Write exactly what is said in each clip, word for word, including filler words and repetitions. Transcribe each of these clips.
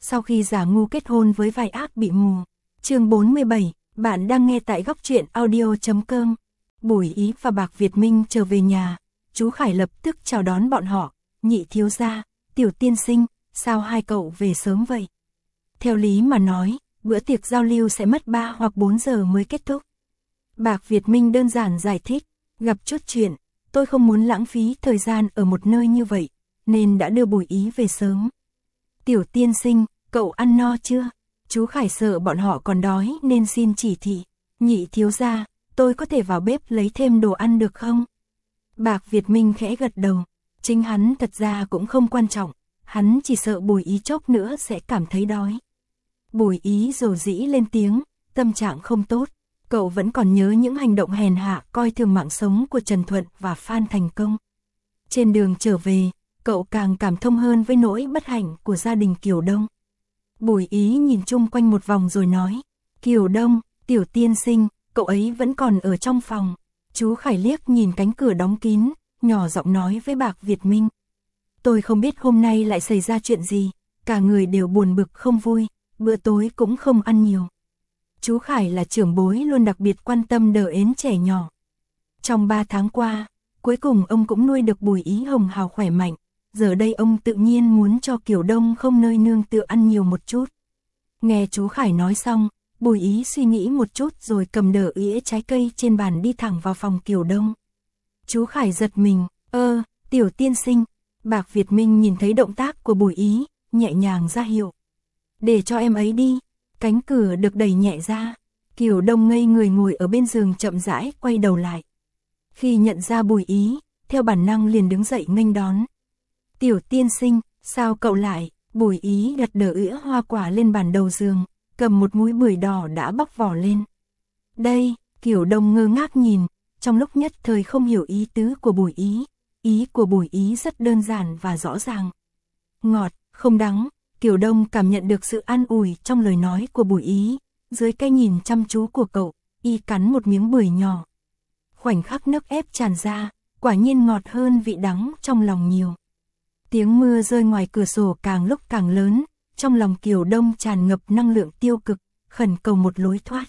sau khi giả ngu kết hôn với vai ác bị mù. Chương bốn mươi bảy, bạn đang nghe tại góc truyện audio chấm com. Bùi Ý và Bạc Việt Minh trở về nhà, chú Khải lập tức chào đón bọn họ. Nhị thiếu gia, Tiểu tiên sinh, sao hai cậu về sớm vậy? Theo lý mà nói, bữa tiệc giao lưu sẽ mất ba hoặc bốn giờ mới kết thúc. Bạc Việt Minh đơn giản giải thích, gặp chút chuyện, tôi không muốn lãng phí thời gian ở một nơi như vậy, nên đã đưa Bùi Ý về sớm. Tiểu tiên sinh, cậu ăn no chưa? Chú Khải sợ bọn họ còn đói nên xin chỉ thị. Nhị thiếu gia, tôi có thể vào bếp lấy thêm đồ ăn được không? Bạc Việt Minh khẽ gật đầu, chính hắn thật ra cũng không quan trọng, hắn chỉ sợ Bùi Ý chốc nữa sẽ cảm thấy đói. Bùi Ý rầu rĩ lên tiếng, tâm trạng không tốt, cậu vẫn còn nhớ những hành động hèn hạ coi thường mạng sống của Trần Thuận và Phan Thành Công. Trên đường trở về, cậu càng cảm thông hơn với nỗi bất hạnh của gia đình Kiều Đông. Bùi Ý nhìn chung quanh một vòng rồi nói, Kiều Đông, Tiểu tiên sinh, cậu ấy vẫn còn ở trong phòng. Chú Khải liếc nhìn cánh cửa đóng kín, nhỏ giọng nói với Bạc Việt Minh. Tôi không biết hôm nay lại xảy ra chuyện gì, cả người đều buồn bực không vui, bữa tối cũng không ăn nhiều. Chú Khải là trưởng bối luôn đặc biệt quan tâm đờ ến trẻ nhỏ. Trong ba tháng qua, cuối cùng ông cũng nuôi được Bùi Ý hồng hào khỏe mạnh, giờ đây ông tự nhiên muốn cho Kiều Đông không nơi nương tựa ăn nhiều một chút. Nghe chú Khải nói xong, Bùi Ý suy nghĩ một chút rồi cầm đờ ĩa trái cây trên bàn đi thẳng vào phòng Kiều Đông. Chú Khải giật mình, ơ, Tiểu tiên sinh. Bạc Việt Minh nhìn thấy động tác của Bùi Ý, nhẹ nhàng ra hiệu. Để cho em ấy đi. Cánh cửa được đẩy nhẹ ra, Kiều Đông ngây người ngồi ở bên giường chậm rãi quay đầu lại. Khi nhận ra Bùi Ý, theo bản năng liền đứng dậy nghênh đón. Tiểu tiên sinh, sao cậu lại? Bùi Ý đặt đờ ĩa hoa quả lên bàn đầu giường, cầm một múi bưởi đỏ đã bóc vỏ lên. Đây, Kiều Đông ngơ ngác nhìn, trong lúc nhất thời không hiểu ý tứ của Bùi Ý. Ý của Bùi Ý rất đơn giản và rõ ràng. Ngọt, không đắng. Kiều Đông cảm nhận được sự an ủi trong lời nói của Bùi Ý, dưới cái nhìn chăm chú của cậu, y cắn một miếng bưởi nhỏ. Khoảnh khắc nước ép tràn ra, quả nhiên ngọt hơn vị đắng trong lòng nhiều. Tiếng mưa rơi ngoài cửa sổ càng lúc càng lớn, trong lòng Kiều Đông tràn ngập năng lượng tiêu cực, khẩn cầu một lối thoát.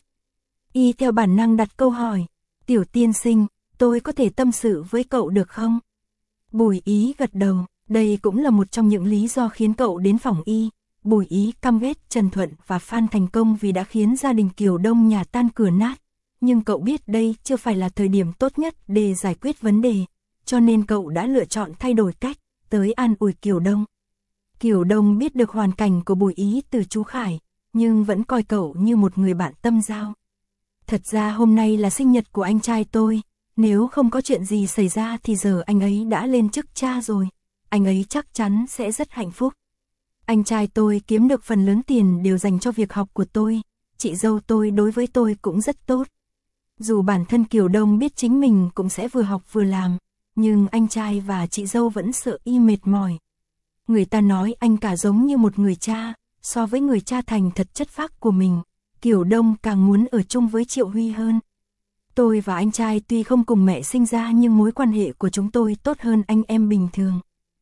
Y theo bản năng đặt câu hỏi, Tiểu tiên sinh, tôi có thể tâm sự với cậu được không? Bùi Ý gật đầu. Đây cũng là một trong những lý do khiến cậu đến phòng y. Bùi Ý căm ghét Trần Thuận và Phan Thành Công vì đã khiến gia đình Kiều Đông nhà tan cửa nát. Nhưng cậu biết đây chưa phải là thời điểm tốt nhất để giải quyết vấn đề, cho nên cậu đã lựa chọn thay đổi cách, tới an ủi Kiều Đông. Kiều Đông biết được hoàn cảnh của Bùi Ý từ chú Khải, nhưng vẫn coi cậu như một người bạn tâm giao. Thật ra hôm nay là sinh nhật của anh trai tôi, nếu không có chuyện gì xảy ra thì giờ anh ấy đã lên chức cha rồi. Anh ấy chắc chắn sẽ rất hạnh phúc. Anh trai tôi kiếm được phần lớn tiền đều dành cho việc học của tôi, chị dâu tôi đối với tôi cũng rất tốt. Dù bản thân Kiều Đông biết chính mình cũng sẽ vừa học vừa làm, nhưng anh trai và chị dâu vẫn sợ y mệt mỏi. Người ta nói anh cả giống như một người cha, so với người cha thành thật chất phác của mình, Kiều Đông càng muốn ở chung với Triệu Huy hơn. Tôi và anh trai tuy không cùng mẹ sinh ra nhưng mối quan hệ của chúng tôi tốt hơn anh em bình thường.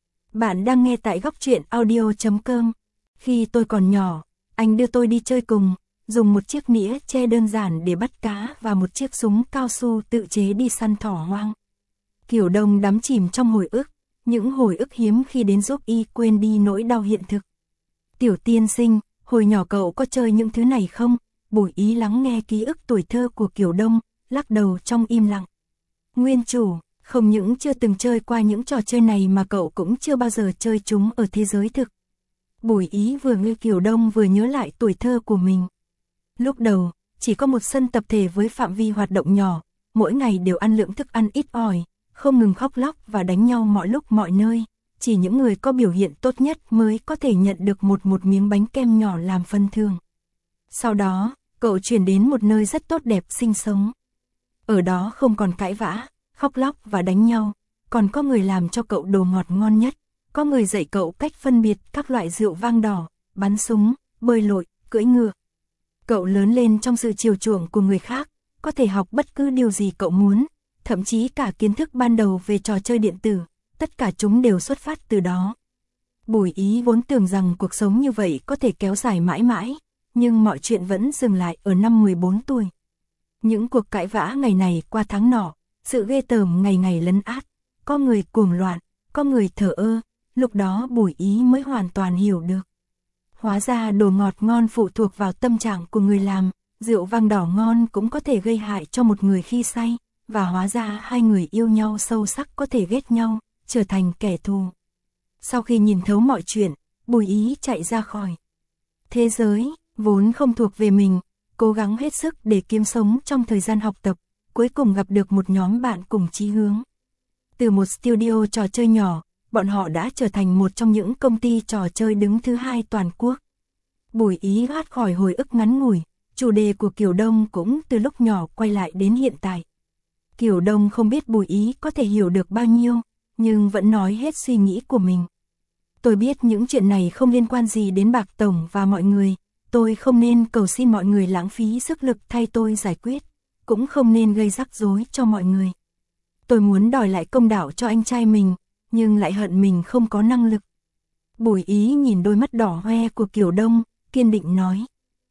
Bạn đang nghe tại góc truyện audio chấm com. Khi tôi còn nhỏ, anh đưa tôi đi chơi cùng, dùng một chiếc nĩa tre đơn giản để bắt cá và một chiếc súng cao su tự chế đi săn thỏ hoang. Kiều Đông đắm chìm trong hồi ức, những hồi ức hiếm khi đến giúp y quên đi nỗi đau hiện thực. Tiểu tiên sinh, hồi nhỏ cậu có chơi những thứ này không? Bùi Ý lắng nghe ký ức tuổi thơ của Kiều Đông, lắc đầu trong im lặng. Nguyên chủ, không những chưa từng chơi qua những trò chơi này mà cậu cũng chưa bao giờ chơi chúng ở thế giới thực. Bùi Ý vừa nghe Kiều Đông vừa nhớ lại tuổi thơ của mình. Lúc đầu, chỉ có một sân tập thể với phạm vi hoạt động nhỏ, mỗi ngày đều ăn lượng thức ăn ít ỏi, không ngừng khóc lóc và đánh nhau mọi lúc mọi nơi. Chỉ những người có biểu hiện tốt nhất mới có thể nhận được một một miếng bánh kem nhỏ làm phân thưởng. Sau đó, cậu chuyển đến một nơi rất tốt đẹp sinh sống. Ở đó không còn cãi vã, khóc lóc và đánh nhau, còn có người làm cho cậu đồ ngọt ngon nhất, có người dạy cậu cách phân biệt các loại rượu vang đỏ, bắn súng, bơi lội, cưỡi ngựa. Cậu lớn lên trong sự chiều chuộng của người khác, có thể học bất cứ điều gì cậu muốn, thậm chí cả kiến thức ban đầu về trò chơi điện tử, tất cả chúng đều xuất phát từ đó. Bùi Ý vốn tưởng rằng cuộc sống như vậy có thể kéo dài mãi mãi, nhưng mọi chuyện vẫn dừng lại ở năm mười bốn tuổi. Những cuộc cãi vã ngày này qua tháng nọ, sự ghê tởm ngày ngày lấn át, có người cuồng loạn, có người thờ ơ, lúc đó Bùi Ý mới hoàn toàn hiểu được. Hóa ra đồ ngọt ngon phụ thuộc vào tâm trạng của người làm, rượu vang đỏ ngon cũng có thể gây hại cho một người khi say, và hóa ra hai người yêu nhau sâu sắc có thể ghét nhau, trở thành kẻ thù. Sau khi nhìn thấu mọi chuyện, Bùi Ý chạy ra khỏi thế giới, vốn không thuộc về mình, cố gắng hết sức để kiếm sống trong thời gian học tập, cuối cùng gặp được một nhóm bạn cùng chí hướng. Từ một studio trò chơi nhỏ, bọn họ đã trở thành một trong những công ty trò chơi đứng thứ hai toàn quốc. Bùi Ý thoát khỏi hồi ức ngắn ngủi, chủ đề của Kiều Đông cũng từ lúc nhỏ quay lại đến hiện tại. Kiều Đông không biết Bùi Ý có thể hiểu được bao nhiêu, nhưng vẫn nói hết suy nghĩ của mình. Tôi biết những chuyện này không liên quan gì đến Bạc Tổng và mọi người, tôi không nên cầu xin mọi người lãng phí sức lực thay tôi giải quyết, cũng không nên gây rắc rối cho mọi người. Tôi muốn đòi lại công đạo cho anh trai mình, nhưng lại hận mình không có năng lực. Bùi Ý nhìn đôi mắt đỏ hoe của Kiều Đông, kiên định nói.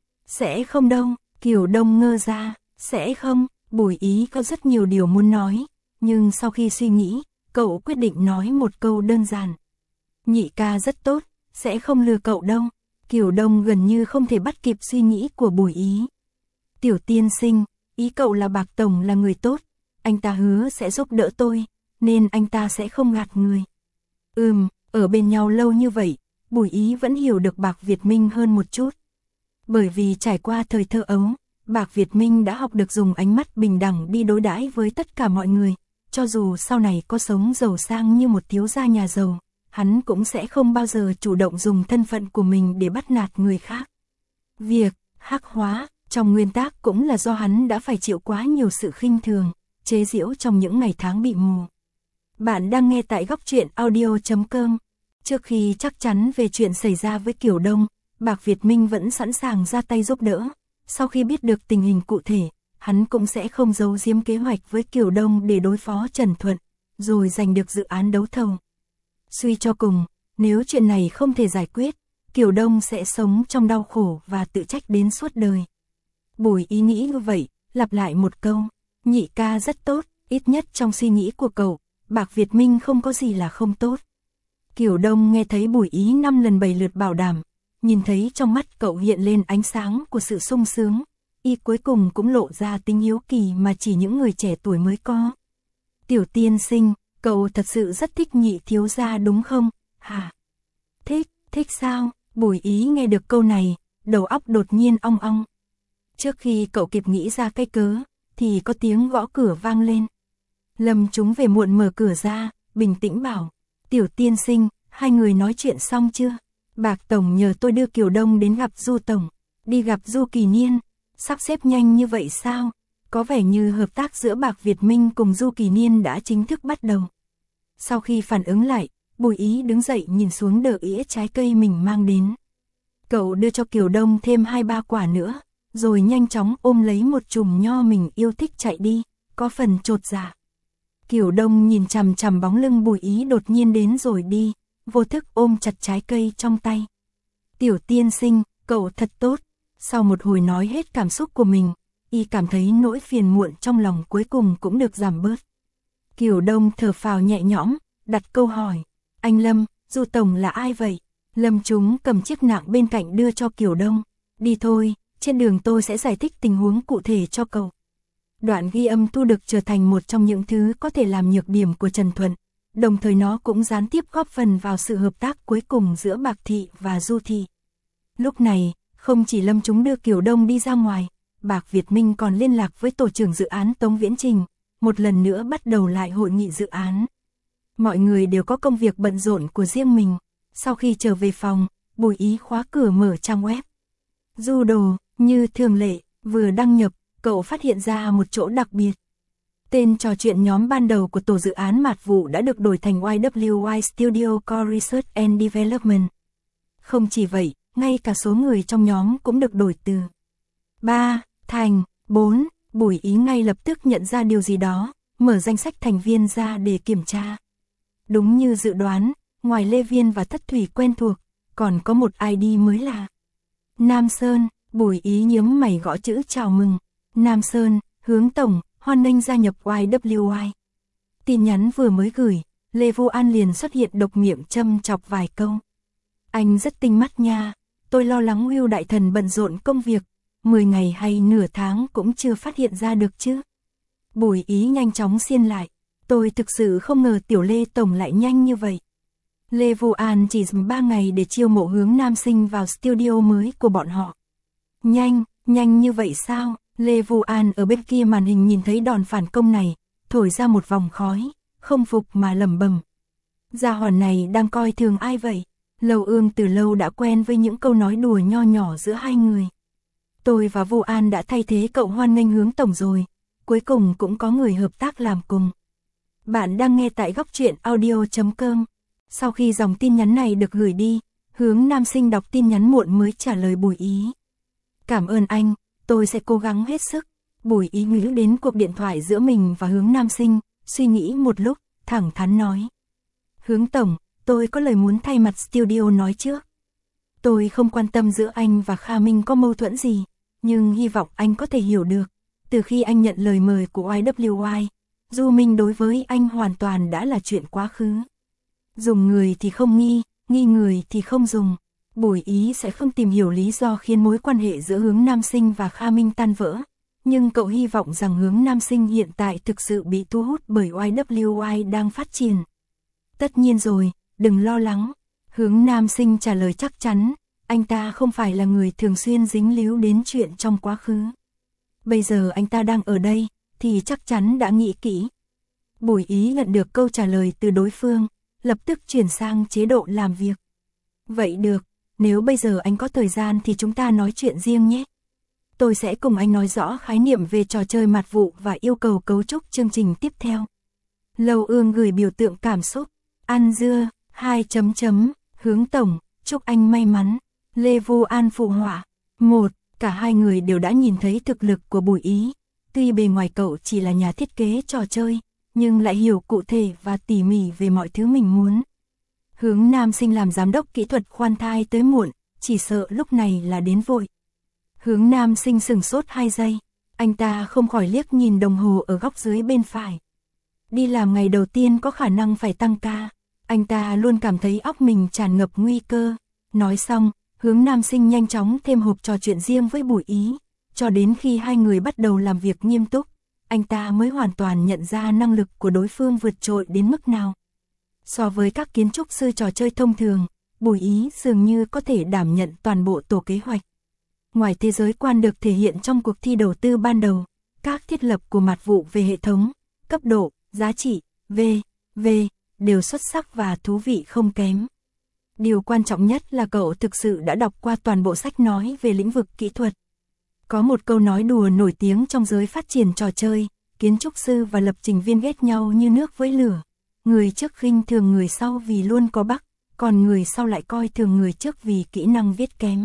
Sẽ không đâu, Kiều Đông ngơ ra, sẽ không, Bùi Ý có rất nhiều điều muốn nói, nhưng sau khi suy nghĩ, cậu quyết định nói một câu đơn giản. Nhị ca rất tốt, sẽ không lừa cậu đâu. Kiều Đông gần như không thể bắt kịp suy nghĩ của Bùi Ý. Tiểu tiên sinh, ý cậu là Bạc Tổng là người tốt, anh ta hứa sẽ giúp đỡ tôi, nên anh ta sẽ không gạt người. Ừm, ở bên nhau lâu như vậy, Bùi Ý vẫn hiểu được Bạc Việt Minh hơn một chút. Bởi vì trải qua thời thơ ấu, Bạc Việt Minh đã học được dùng ánh mắt bình đẳng đi đối đãi với tất cả mọi người, cho dù sau này có sống giàu sang như một thiếu gia nhà giàu, hắn cũng sẽ không bao giờ chủ động dùng thân phận của mình để bắt nạt người khác. Việc hắc hóa trong nguyên tắc cũng là do hắn đã phải chịu quá nhiều sự khinh thường, chế giễu trong những ngày tháng bị mù. Bạn đang nghe tại góc truyện audio chấm com. Trước khi chắc chắn về chuyện xảy ra với Kiều Đông, Bạc Việt Minh vẫn sẵn sàng ra tay giúp đỡ. Sau khi biết được tình hình cụ thể, hắn cũng sẽ không giấu giếm kế hoạch với Kiều Đông để đối phó Trần Thuận, rồi giành được dự án đấu thầu. Suy cho cùng, nếu chuyện này không thể giải quyết, Kiều Đông sẽ sống trong đau khổ và tự trách đến suốt đời. Bùi Ý nghĩ như vậy, lặp lại một câu, nhị ca rất tốt, ít nhất trong suy nghĩ của cậu, Bạc Việt Minh không có gì là không tốt. Kiều Đông nghe thấy Bùi Ý năm lần bảy lượt bảo đảm, nhìn thấy trong mắt cậu hiện lên ánh sáng của sự sung sướng, y cuối cùng cũng lộ ra tính hiếu kỳ mà chỉ những người trẻ tuổi mới có. Tiểu tiên sinh, cậu thật sự rất thích nhị thiếu gia đúng không? Hả? Thích, thích sao? Bùi Ý nghe được câu này, đầu óc đột nhiên ong ong. Trước khi cậu kịp nghĩ ra cái cớ, thì có tiếng gõ cửa vang lên. Lâm Chúng về muộn mở cửa ra, bình tĩnh bảo, tiểu tiên sinh, hai người nói chuyện xong chưa? Bạc Tổng nhờ tôi đưa Kiều Đông đến gặp Du Tổng, đi gặp Du Kỳ Niên, sắp xếp nhanh như vậy sao? Có vẻ như hợp tác giữa Bạc Việt Minh cùng Du Kỳ Niên đã chính thức bắt đầu. Sau khi phản ứng lại, Bùi Ý đứng dậy nhìn xuống đỡ ĩa trái cây mình mang đến. Cậu đưa cho Kiều Đông thêm hai ba quả nữa, rồi nhanh chóng ôm lấy một chùm nho mình yêu thích chạy đi, có phần chột dạ. Kiều Đông nhìn chằm chằm bóng lưng Bùi Ý đột nhiên đến rồi đi, vô thức ôm chặt trái cây trong tay. Tiểu tiên sinh, cậu thật tốt. Sau một hồi nói hết cảm xúc của mình, y cảm thấy nỗi phiền muộn trong lòng cuối cùng cũng được giảm bớt. Kiều Đông thở phào nhẹ nhõm, đặt câu hỏi, anh Lâm, Du Tổng là ai vậy? Lâm Chúng cầm chiếc nạng bên cạnh đưa cho Kiều Đông, đi thôi, trên đường tôi sẽ giải thích tình huống cụ thể cho cậu. Đoạn ghi âm thu được trở thành một trong những thứ có thể làm nhược điểm của Trần Thuận, đồng thời nó cũng gián tiếp góp phần vào sự hợp tác cuối cùng giữa Bạc Thị và Du Thị. Lúc này, không chỉ Lâm Chúng đưa Kiều Đông đi ra ngoài, Bạc Việt Minh còn liên lạc với tổ trưởng dự án Tống Viễn Trình, một lần nữa bắt đầu lại hội nghị dự án. Mọi người đều có công việc bận rộn của riêng mình. Sau khi trở về phòng, Bùi Ý khóa cửa mở trang web. Du Đồ, như thường lệ, vừa đăng nhập, cậu phát hiện ra một chỗ đặc biệt. Tên trò chuyện nhóm ban đầu của tổ dự án Mạt Vụ đã được đổi thành Y W Y Studio Core Research and Development. Không chỉ vậy, ngay cả số người trong nhóm cũng được đổi từ ba thành bốn. Bùi Ý ngay lập tức nhận ra điều gì đó, mở danh sách thành viên ra để kiểm tra. Đúng như dự đoán, ngoài Lê Viên và Thất Thủy quen thuộc, còn có một i đê mới là Nam Sơn. Bùi Ý nhớm mày gõ chữ chào mừng. Nam Sơn, Hướng tổng, hoan nghênh gia nhập i vê kép i. Tin nhắn vừa mới gửi, Lê Vu An liền xuất hiện độc miệng châm chọc vài câu. Anh rất tinh mắt nha, tôi lo lắng Will đại thần bận rộn công việc, mười ngày hay nửa tháng cũng chưa phát hiện ra được chứ. Bùi Ý nhanh chóng xiên lại, tôi thực sự không ngờ tiểu Lê tổng lại nhanh như vậy. Lê Vu An chỉ dùng ba ngày để chiêu mộ Hướng Nam Sinh vào studio mới của bọn họ. Nhanh, nhanh như vậy sao? Lê Vu An ở bên kia màn hình nhìn thấy đòn phản công này, thổi ra một vòng khói, không phục mà lẩm bẩm. Gia hỏa này đang coi thường ai vậy? Lâu Ương từ lâu đã quen với những câu nói đùa nho nhỏ giữa hai người. Tôi và Vu An đã thay thế cậu hoan nghênh Hướng tổng rồi, cuối cùng cũng có người hợp tác làm cùng. Bạn đang nghe tại góc truyện audio chấm com. Sau khi dòng tin nhắn này được gửi đi, Hướng Nam Sinh đọc tin nhắn muộn mới trả lời Bùi Ý. Cảm ơn anh, tôi sẽ cố gắng hết sức. Bùi Ý nghĩ đến cuộc điện thoại giữa mình và Hướng Nam Sinh, suy nghĩ một lúc, thẳng thắn nói. Hướng tổng, tôi có lời muốn thay mặt studio nói trước. Tôi không quan tâm giữa anh và Kha Minh có mâu thuẫn gì, nhưng hy vọng anh có thể hiểu được. Từ khi anh nhận lời mời của i vê kép i, Du Minh đối với anh hoàn toàn đã là chuyện quá khứ. Dùng người thì không nghi, nghi người thì không dùng. Bùi Ý sẽ không tìm hiểu lý do khiến mối quan hệ giữa Hướng Nam Sinh và Kha Minh tan vỡ. Nhưng cậu hy vọng rằng Hướng Nam Sinh hiện tại thực sự bị thu hút bởi i vê kép i đang phát triển. Tất nhiên rồi, đừng lo lắng. Hướng Nam Sinh trả lời chắc chắn, anh ta không phải là người thường xuyên dính líu đến chuyện trong quá khứ. Bây giờ anh ta đang ở đây, thì chắc chắn đã nghĩ kỹ. Bùi Ý nhận được câu trả lời từ đối phương, lập tức chuyển sang chế độ làm việc. Vậy được, nếu bây giờ anh có thời gian thì chúng ta nói chuyện riêng nhé. Tôi sẽ cùng anh nói rõ khái niệm về trò chơi mạt vụ và yêu cầu cấu trúc chương trình tiếp theo. Lâu Ương gửi biểu tượng cảm xúc. Ăn dưa, hai chấm chấm, Hướng tổng, chúc anh may mắn. Lê Vu An phụ họa. Một, cả hai người đều đã nhìn thấy thực lực của Bùi Ý. Tuy bề ngoài cậu chỉ là nhà thiết kế trò chơi, nhưng lại hiểu cụ thể và tỉ mỉ về mọi thứ mình muốn. Hướng Nam Sinh làm giám đốc kỹ thuật khoan thai tới muộn, chỉ sợ lúc này là đến vội. Hướng Nam Sinh sửng sốt hai giây, anh ta không khỏi liếc nhìn đồng hồ ở góc dưới bên phải. Đi làm ngày đầu tiên có khả năng phải tăng ca, anh ta luôn cảm thấy óc mình tràn ngập nguy cơ. Nói xong, Hướng Nam Sinh nhanh chóng thêm hộp trò chuyện riêng với Bùi Ý, cho đến khi hai người bắt đầu làm việc nghiêm túc, anh ta mới hoàn toàn nhận ra năng lực của đối phương vượt trội đến mức nào. So với các kiến trúc sư trò chơi thông thường, Bùi Ý dường như có thể đảm nhận toàn bộ tổ kế hoạch. Ngoài thế giới quan được thể hiện trong cuộc thi đầu tư ban đầu, các thiết lập của mạt vụ về hệ thống, cấp độ, giá trị, vê vê đều xuất sắc và thú vị không kém. Điều quan trọng nhất là cậu thực sự đã đọc qua toàn bộ sách nói về lĩnh vực kỹ thuật. Có một câu nói đùa nổi tiếng trong giới phát triển trò chơi, kiến trúc sư và lập trình viên ghét nhau như nước với lửa. Người trước khinh thường người sau vì luôn có bug, còn người sau lại coi thường người trước vì kỹ năng viết kém.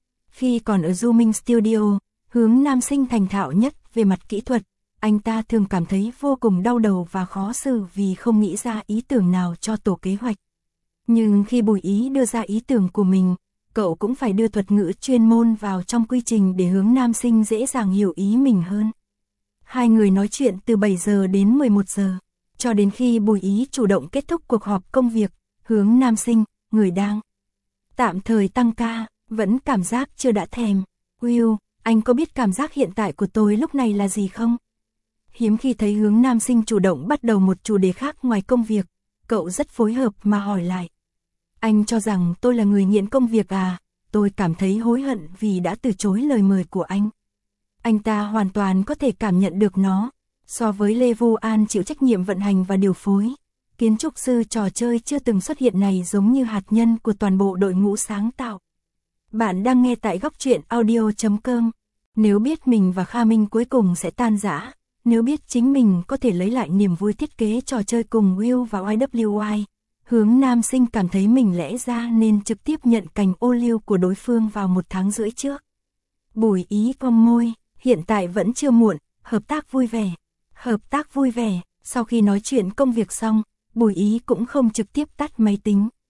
Khi còn ở Du Minh Studio, Hướng Nam Sinh thành thạo nhất về mặt kỹ thuật, anh ta thường cảm thấy vô cùng đau đầu và khó xử vì không nghĩ ra ý tưởng nào cho tổ kế hoạch. Nhưng khi Bùi Ý đưa ra ý tưởng của mình, cậu cũng phải đưa thuật ngữ chuyên môn vào trong quy trình để Hướng Nam Sinh dễ dàng hiểu ý mình hơn. Hai người nói chuyện từ bảy giờ đến mười một giờ, cho đến khi Bùi Ý chủ động kết thúc cuộc họp công việc. Hướng Nam Sinh, người đang tạm thời tăng ca, vẫn cảm giác chưa đã thèm. Will, anh có biết cảm giác hiện tại của tôi lúc này là gì không? Hiếm khi thấy Hướng Nam Sinh chủ động bắt đầu một chủ đề khác ngoài công việc, cậu rất phối hợp mà hỏi lại. Anh cho rằng tôi là người nghiện công việc à? Tôi cảm thấy hối hận vì đã từ chối lời mời của anh. Anh ta hoàn toàn có thể cảm nhận được nó. So với Lê Vu An chịu trách nhiệm vận hành và điều phối, kiến trúc sư trò chơi chưa từng xuất hiện này giống như hạt nhân của toàn bộ đội ngũ sáng tạo. Bạn đang nghe tại góc truyện audio chấm com. Nếu biết mình và Kha Minh cuối cùng sẽ tan rã, nếu biết chính mình có thể lấy lại niềm vui thiết kế trò chơi cùng Will và i vê kép i, Hướng Nam Sinh cảm thấy mình lẽ ra nên trực tiếp nhận cành ô liu của đối phương vào một tháng rưỡi trước. Bùi Ý cong môi, hiện tại vẫn chưa muộn, hợp tác vui vẻ. Hợp tác vui vẻ, sau khi nói chuyện công việc xong, Bùi Ý cũng không trực tiếp tắt máy tính,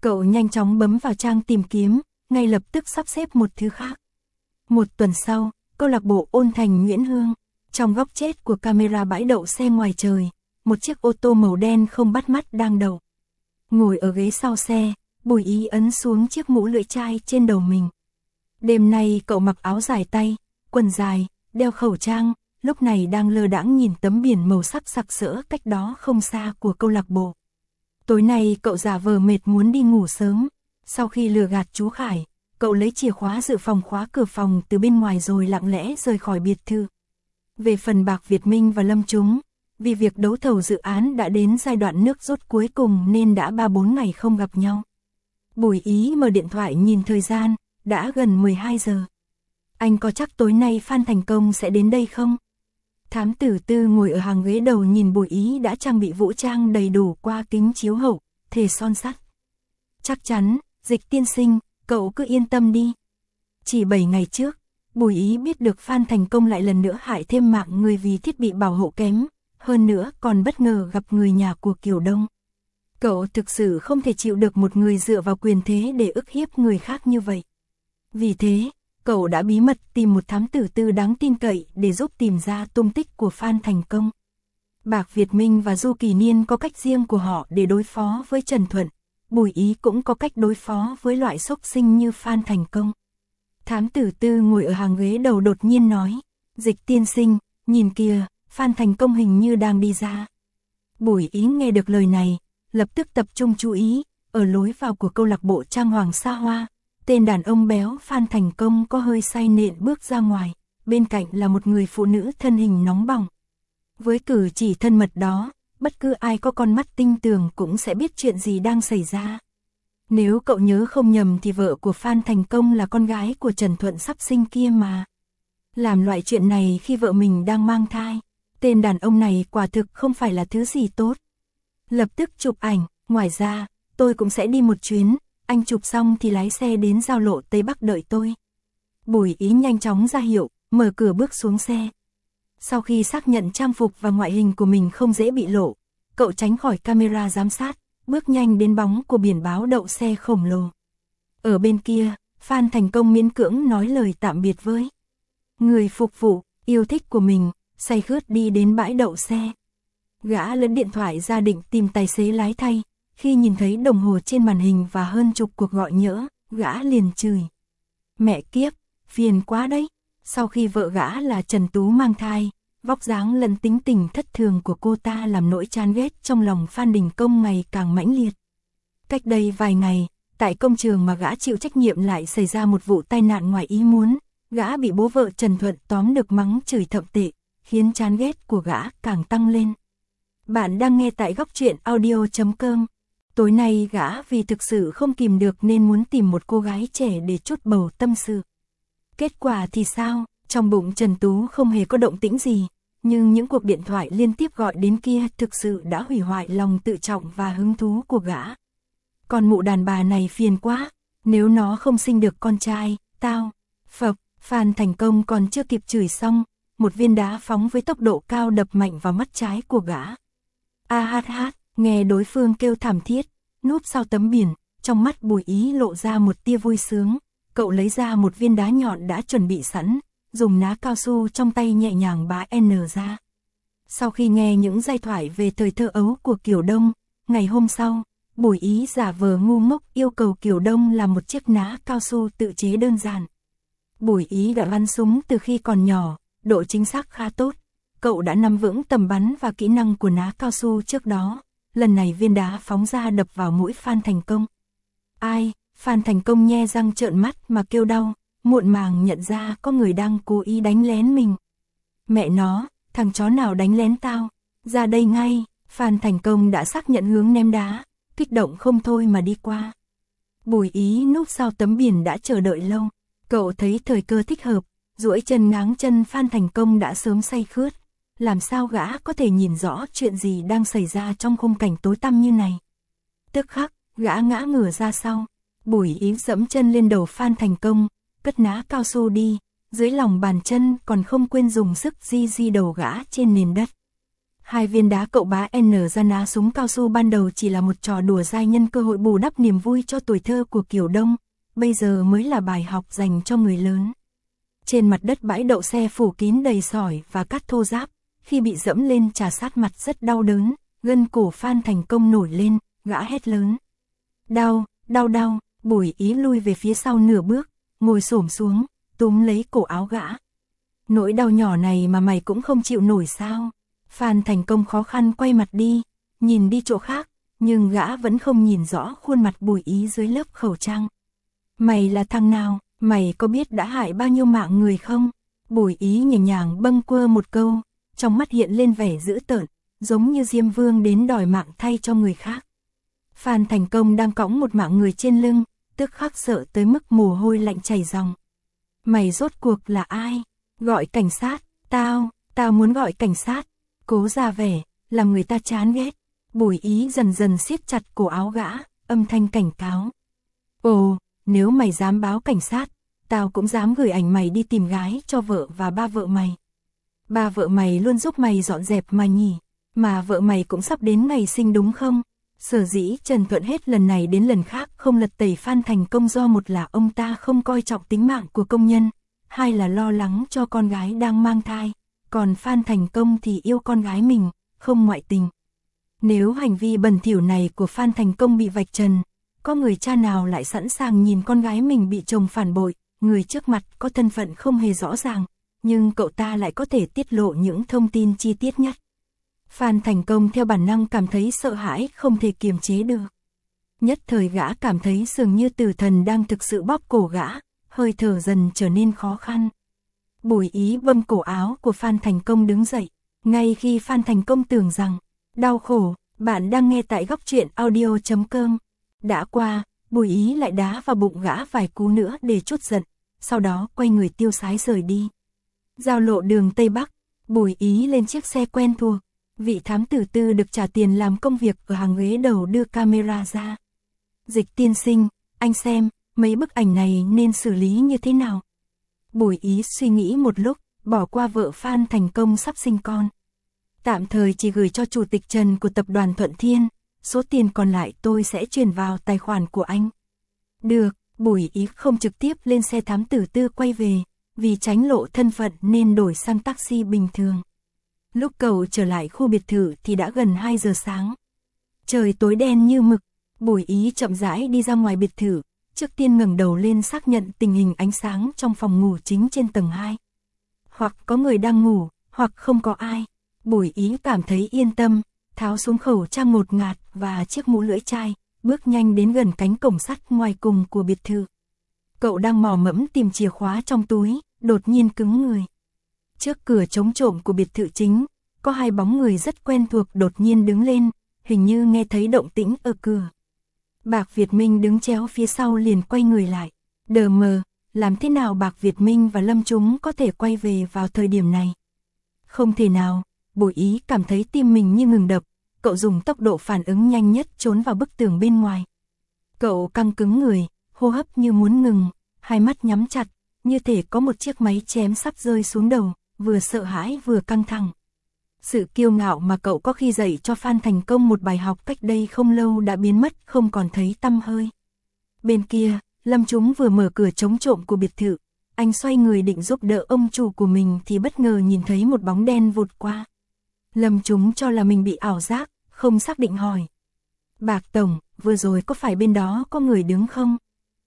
Cậu nhanh chóng bấm vào trang tìm kiếm, ngay lập tức sắp xếp một thứ khác. Một tuần sau, câu lạc bộ Ôn Thành Nguyễn Hương, trong góc chết của camera bãi đậu xe ngoài trời, một chiếc ô tô màu đen không bắt mắt đang đậu. Ngồi ở ghế sau xe, Bùi Ý ấn xuống chiếc mũ lưỡi chai trên đầu mình. Đêm nay cậu mặc áo dài tay, quần dài, đeo khẩu trang, lúc này đang lơ đãng nhìn tấm biển màu sắc sặc sỡ cách đó không xa của câu lạc bộ. Tối nay cậu giả vờ mệt muốn đi ngủ sớm, sau khi lừa gạt chú Khải, cậu lấy chìa khóa dự phòng khóa cửa phòng từ bên ngoài rồi lặng lẽ rời khỏi biệt thự. Về phần Bạc Việt Minh và Lâm Chúng, vì việc đấu thầu dự án đã đến giai đoạn nước rút cuối cùng nên đã ba bốn ngày không gặp nhau. Bùi Ý mở điện thoại nhìn thời gian, đã gần mười hai giờ. Anh có chắc tối nay Phan Thành Công sẽ đến đây không? Thám tử Tư ngồi ở hàng ghế đầu nhìn Bùi Ý đã trang bị vũ trang đầy đủ qua kính chiếu hậu, thề son sắt. Chắc chắn, Dịch tiên sinh, cậu cứ yên tâm đi. Chỉ bảy ngày trước, Bùi Ý biết được Phan Thành Công lại lần nữa hại thêm mạng người vì thiết bị bảo hộ kém, hơn nữa còn bất ngờ gặp người nhà của Kiều Đông. Cậu thực sự không thể chịu được một người dựa vào quyền thế để ức hiếp người khác như vậy. Vì thế, cậu đã bí mật tìm một thám tử Tư đáng tin cậy để giúp tìm ra tung tích của Phan Thành Công. Bạc Việt Minh và Du Kỳ Niên có cách riêng của họ để đối phó với Trần Thuận, Bùi Ý cũng có cách đối phó với loại xúc sinh như Phan Thành Công. Thám tử Tư ngồi ở hàng ghế đầu đột nhiên nói, Dịch tiên sinh, nhìn kìa, Phan Thành Công hình như đang đi ra. Bùi Ý nghe được lời này, lập tức tập trung chú ý, ở lối vào của câu lạc bộ trang hoàng xa hoa, tên đàn ông béo Phan Thành Công có hơi say nện bước ra ngoài, bên cạnh là một người phụ nữ thân hình nóng bỏng. Với cử chỉ thân mật đó, bất cứ ai có con mắt tinh tường cũng sẽ biết chuyện gì đang xảy ra. Nếu cậu nhớ không nhầm thì vợ của Phan Thành Công là con gái của Trần Thuận sắp sinh kia mà. Làm loại chuyện này khi vợ mình đang mang thai, tên đàn ông này quả thực không phải là thứ gì tốt. Lập tức chụp ảnh, ngoài ra, tôi cũng sẽ đi một chuyến, anh chụp xong thì lái xe đến giao lộ Tây Bắc đợi tôi. Bùi Ý nhanh chóng ra hiệu, mở cửa bước xuống xe. Sau khi xác nhận trang phục và ngoại hình của mình không dễ bị lộ, cậu tránh khỏi camera giám sát, bước nhanh đến bóng của biển báo đậu xe khổng lồ. Ở bên kia, Phan Thành Công miễn cưỡng nói lời tạm biệt với người phục vụ yêu thích của mình, say khướt đi đến bãi đậu xe. Gã lấy điện thoại ra định tìm tài xế lái thay, khi nhìn thấy đồng hồ trên màn hình và hơn chục cuộc gọi nhỡ, gã liền chửi. Mẹ kiếp, phiền quá đấy. Sau khi vợ gã là Trần Tú mang thai, vóc dáng lẫn tính tình thất thường của cô ta làm nỗi chán ghét trong lòng Phan Đình Công ngày càng mãnh liệt. Cách đây vài ngày, tại công trường mà gã chịu trách nhiệm lại xảy ra một vụ tai nạn ngoài ý muốn, gã bị bố vợ Trần Thuận tóm được mắng chửi thậm tệ, khiến chán ghét của gã càng tăng lên. Bạn đang nghe tại góc truyện audio chấm com. Tối nay gã vì thực sự không kìm được nên muốn tìm một cô gái trẻ để trút bầu tâm sự. Kết quả thì sao? Trong bụng Trần Tú không hề có động tĩnh gì, nhưng những cuộc điện thoại liên tiếp gọi đến kia thực sự đã hủy hoại lòng tự trọng và hứng thú của gã. Con mụ đàn bà này phiền quá, nếu nó không sinh được con trai, tao, phộc, Phan Thành Công còn chưa kịp chửi xong, một viên đá phóng với tốc độ cao đập mạnh vào mắt trái của gã. A hát hát, nghe đối phương kêu thảm thiết, núp sau tấm biển, trong mắt Bùi Ý lộ ra một tia vui sướng, cậu lấy ra một viên đá nhọn đã chuẩn bị sẵn, dùng ná cao su trong tay nhẹ nhàng bá N ra. Sau khi nghe những giai thoại về thời thơ ấu của Kiều Đông, ngày hôm sau, Bùi Ý giả vờ ngu ngốc yêu cầu Kiều Đông làm một chiếc ná cao su tự chế đơn giản. Bùi Ý đã bắn súng từ khi còn nhỏ, độ chính xác khá tốt. Cậu đã nắm vững tầm bắn và kỹ năng của ná cao su trước đó, lần này viên đá phóng ra đập vào mũi Phan Thành Công. Ai? Phan Thành Công nhe răng trợn mắt mà kêu đau, muộn màng nhận ra có người đang cố ý đánh lén mình. Mẹ nó, thằng chó nào đánh lén tao? Ra đây ngay. Phan Thành Công đã xác nhận hướng ném đá, kích động không thôi mà đi qua. Bùi Ý núp sau tấm biển đã chờ đợi lâu, cậu thấy thời cơ thích hợp, duỗi chân ngáng chân Phan Thành Công đã sớm say khướt. Làm sao gã có thể nhìn rõ chuyện gì đang xảy ra trong khung cảnh tối tăm như này. Tức khắc, gã ngã ngửa ra sau, Bùi Ý dẫm chân lên đầu Phan Thành Công, cất ná cao su đi, dưới lòng bàn chân còn không quên dùng sức di di đầu gã trên nền đất. Hai viên đá cậu bá N ra ná súng cao su ban đầu chỉ là một trò đùa dai nhân cơ hội bù đắp niềm vui cho tuổi thơ của Kiều Đông, bây giờ mới là bài học dành cho người lớn. Trên mặt đất bãi đậu xe phủ kín đầy sỏi và cát thô ráp, khi bị dẫm lên trà sát mặt rất đau đớn, gân cổ Phan Thành Công nổi lên, gã hét lớn. Đau, đau đau, Bùi Ý lui về phía sau nửa bước, ngồi xổm xuống, túm lấy cổ áo gã. Nỗi đau nhỏ này mà mày cũng không chịu nổi sao? Phan Thành Công khó khăn quay mặt đi, nhìn đi chỗ khác, nhưng gã vẫn không nhìn rõ khuôn mặt Bùi Ý dưới lớp khẩu trang. Mày là thằng nào? Mày có biết đã hại bao nhiêu mạng người không? Bùi Ý nhẹ nhàng bâng quơ một câu, trong mắt hiện lên vẻ dữ tợn, giống như Diêm Vương đến đòi mạng thay cho người khác. Phan Thành Công đang cõng một mạng người trên lưng, tức khắc sợ tới mức mồ hôi lạnh chảy ròng. Mày rốt cuộc là ai? Gọi cảnh sát, tao, tao muốn gọi cảnh sát. Cố ra vẻ, làm người ta chán ghét. Bùi Ý dần dần siết chặt cổ áo gã, âm thanh cảnh cáo. Ồ, nếu mày dám báo cảnh sát, tao cũng dám gửi ảnh mày đi tìm gái cho vợ và ba vợ mày. Ba vợ mày luôn giúp mày dọn dẹp mà nhỉ, mà vợ mày cũng sắp đến ngày sinh đúng không? Sở dĩ Trần Thuận hết lần này đến lần khác không lật tẩy Phan Thành Công do một là ông ta không coi trọng tính mạng của công nhân, hai là lo lắng cho con gái đang mang thai, còn Phan Thành Công thì yêu con gái mình, không ngoại tình. Nếu hành vi bẩn thỉu này của Phan Thành Công bị vạch trần, có người cha nào lại sẵn sàng nhìn con gái mình bị chồng phản bội, người trước mặt có thân phận không hề rõ ràng, nhưng cậu ta lại có thể tiết lộ những thông tin chi tiết nhất. Phan Thành Công theo bản năng cảm thấy sợ hãi không thể kiềm chế được. Nhất thời gã cảm thấy dường như tử thần đang thực sự bóp cổ gã, hơi thở dần trở nên khó khăn. Bùi Ý bâm cổ áo của Phan Thành Công đứng dậy, ngay khi Phan Thành Công tưởng rằng, đau khổ, bạn đang nghe tại góc truyện audio chấm com. Đã qua, Bùi Ý lại đá vào bụng gã vài cú nữa để trút giận, sau đó quay người tiêu sái rời đi. Giao lộ đường Tây Bắc, Bùi Ý lên chiếc xe quen thuộc. Vị thám tử tư được trả tiền làm công việc ở hàng ghế đầu đưa camera ra. Dịch tiên sinh, anh xem, mấy bức ảnh này nên xử lý như thế nào? Bùi Ý suy nghĩ một lúc, bỏ qua vợ Phan Thành Công sắp sinh con. Tạm thời chỉ gửi cho chủ tịch Trần của tập đoàn Thuận Thiên, số tiền còn lại tôi sẽ chuyển vào tài khoản của anh. Được, Bùi Ý không trực tiếp lên xe thám tử tư quay về, vì tránh lộ thân phận nên đổi sang taxi bình thường. Lúc cậu trở lại khu biệt thự thì đã gần hai giờ sáng. Trời tối đen như mực, Bùi Ý chậm rãi đi ra ngoài biệt thự, trước tiên ngẩng đầu lên xác nhận tình hình ánh sáng trong phòng ngủ chính trên tầng hai. Hoặc có người đang ngủ, hoặc không có ai. Bùi Ý cảm thấy yên tâm, tháo xuống khẩu trang ngột ngạt và chiếc mũ lưỡi chai, bước nhanh đến gần cánh cổng sắt ngoài cùng của biệt thự. Cậu đang mò mẫm tìm chìa khóa trong túi, đột nhiên cứng người. Trước cửa chống trộm của biệt thự chính, có hai bóng người rất quen thuộc đột nhiên đứng lên, hình như nghe thấy động tĩnh ở cửa. Bạc Việt Minh đứng chéo phía sau liền quay người lại. Đờ mờ, làm thế nào Bạc Việt Minh và Lâm Chúng có thể quay về vào thời điểm này? Không thể nào, Bùi Ý cảm thấy tim mình như ngừng đập, cậu dùng tốc độ phản ứng nhanh nhất trốn vào bức tường bên ngoài. Cậu căng cứng người, hô hấp như muốn ngừng, hai mắt nhắm chặt, như thể có một chiếc máy chém sắp rơi xuống đầu, vừa sợ hãi vừa căng thẳng. Sự kiêu ngạo mà cậu có khi dạy cho Phan Thành Công một bài học cách đây không lâu đã biến mất không còn thấy tăm hơi. Bên kia, Lâm Chúng vừa mở cửa chống trộm của biệt thự, anh xoay người định giúp đỡ ông chủ của mình thì bất ngờ nhìn thấy một bóng đen vụt qua. Lâm Chúng cho là mình bị ảo giác, không xác định hỏi. Bạc Tổng, vừa rồi có phải bên đó có người đứng không?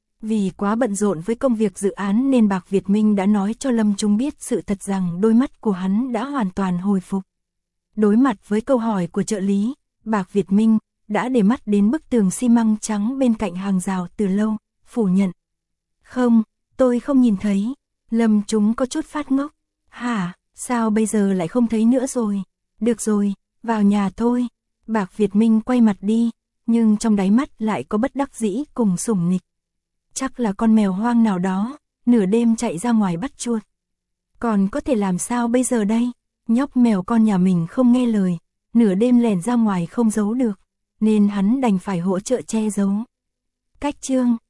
Vì quá bận rộn với công việc dự án nên Bạc Việt Minh đã nói cho Lâm Chúng biết sự thật rằng đôi mắt của hắn đã hoàn toàn hồi phục. Đối mặt với câu hỏi của trợ lý, Bạc Việt Minh đã để mắt đến bức tường xi măng trắng bên cạnh hàng rào từ lâu, phủ nhận. Không, tôi không nhìn thấy. Lâm Chúng có chút phát ngốc. Hả, sao bây giờ lại không thấy nữa rồi? Được rồi, vào nhà thôi. Bạc Việt Minh quay mặt đi, nhưng trong đáy mắt lại có bất đắc dĩ cùng sủng nịch. Chắc là con mèo hoang nào đó, nửa đêm chạy ra ngoài bắt chuột. Còn có thể làm sao bây giờ đây? Nhóc mèo con nhà mình không nghe lời, nửa đêm lẻn ra ngoài không giấu được, nên hắn đành phải hỗ trợ che giấu. Cách chương